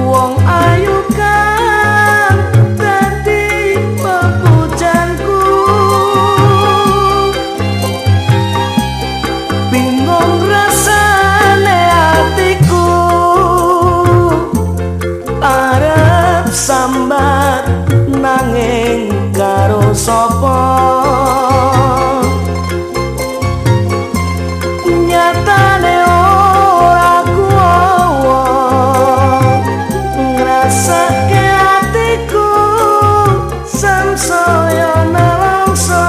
wong ayu kan dadi pepujanku bingung rasane atiku arep sambat nanging karo sapa nyatane ora kuwowo ngrasake atiku samsaya nelongso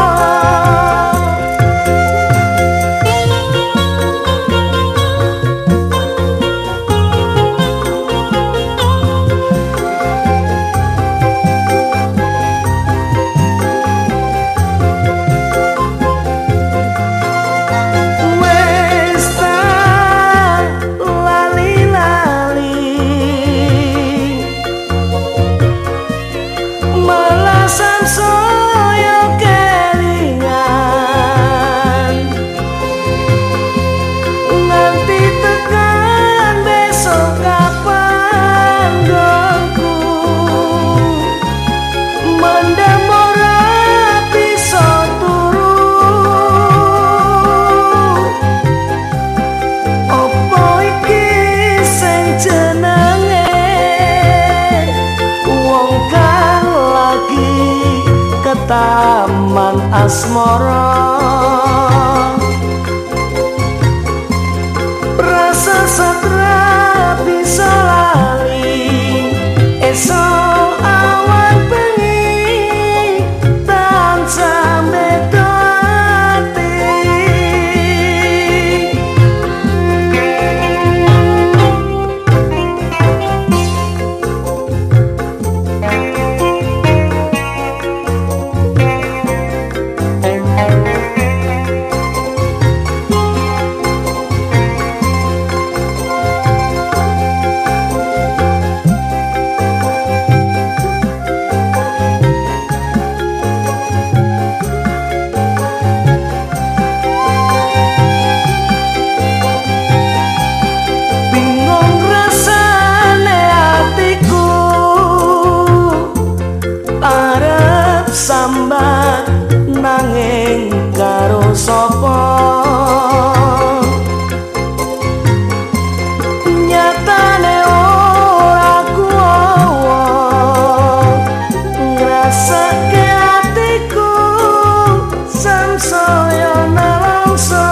taman asmara rasa satra bisa lali esok awan bengi tansah beda ati sambat nanging karo sapa nyatane ora kuwowo ngrasake atiku samsaya nelongso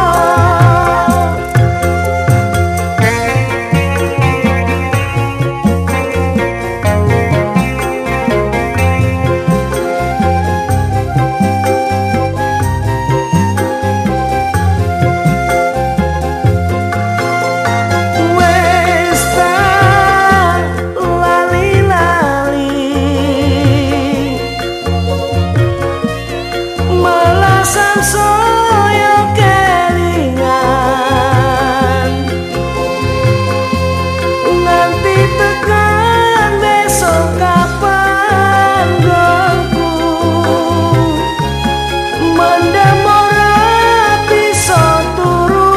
samsaya kelingan nganti tekan besok kapan gongku mendem ora bisa turu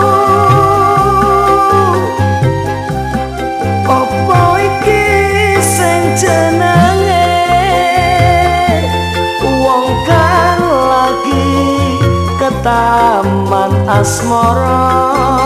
opo iki sing jenenge wong kang lagi taman asmara